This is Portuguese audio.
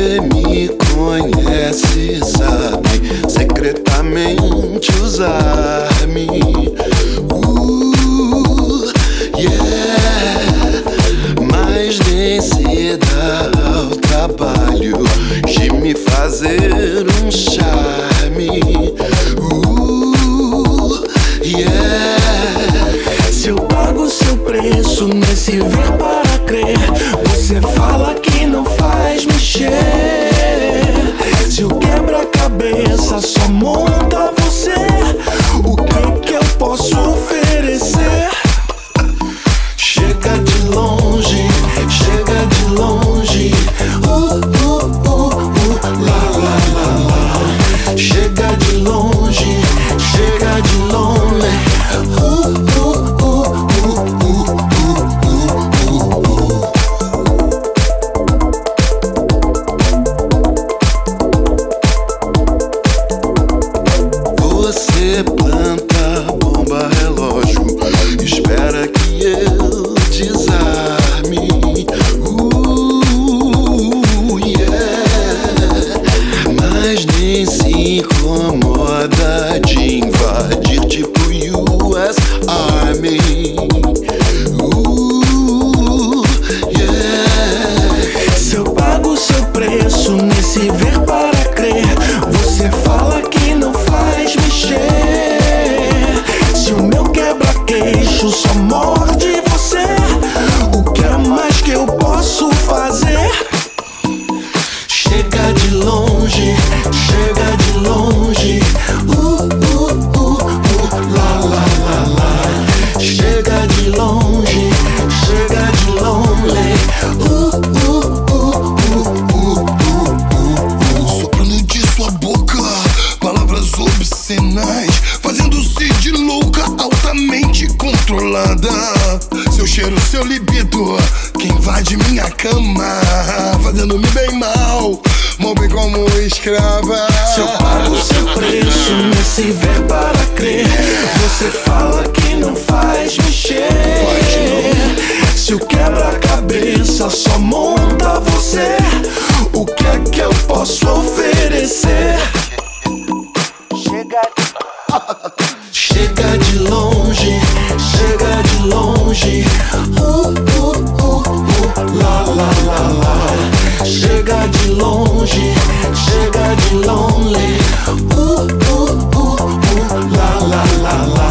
Você me conhece, sabe secretamente usar-me. Yeah. Mas nem se dá ao trabalho de me fazer um charme. Yeah. Se eu pago seu preço nesse ver para crer, você fala que não faz mexer. Se eu quebra-cabeça só monta você, o que eu posso oferecer? Chega de longe, chega de longe. La la la la. Chega de longe, chega de lonely. Você planta bomba relógio, espera que eu desarme. Yeah. Mas nem se incomoda de invadir tipo US Army. Yeah. Se eu pago seu preço nesse ver para crer, você fala que não faz mexer. Se o meu quebra-queixo só morde você, o que é mais que eu posso fazer? Chega de longe, chega de longe. La la la la. Chega de longe, chega de lonely. Soprando de sua boca palavras obscenas, fazendo-se de louca, altamente controlada. Seu cheiro, seu libido, que invade minha cama, fazendo-me bem mal bem como escrava. Se eu pago seu preço nesse ver para crer, você fala que não faz mexer. Se o quebra-cabeça só monta você, o que é que eu posso oferecer? Chega de longe, chega de longe. La la la la. Chega de longe, chega de lonely. La la la la.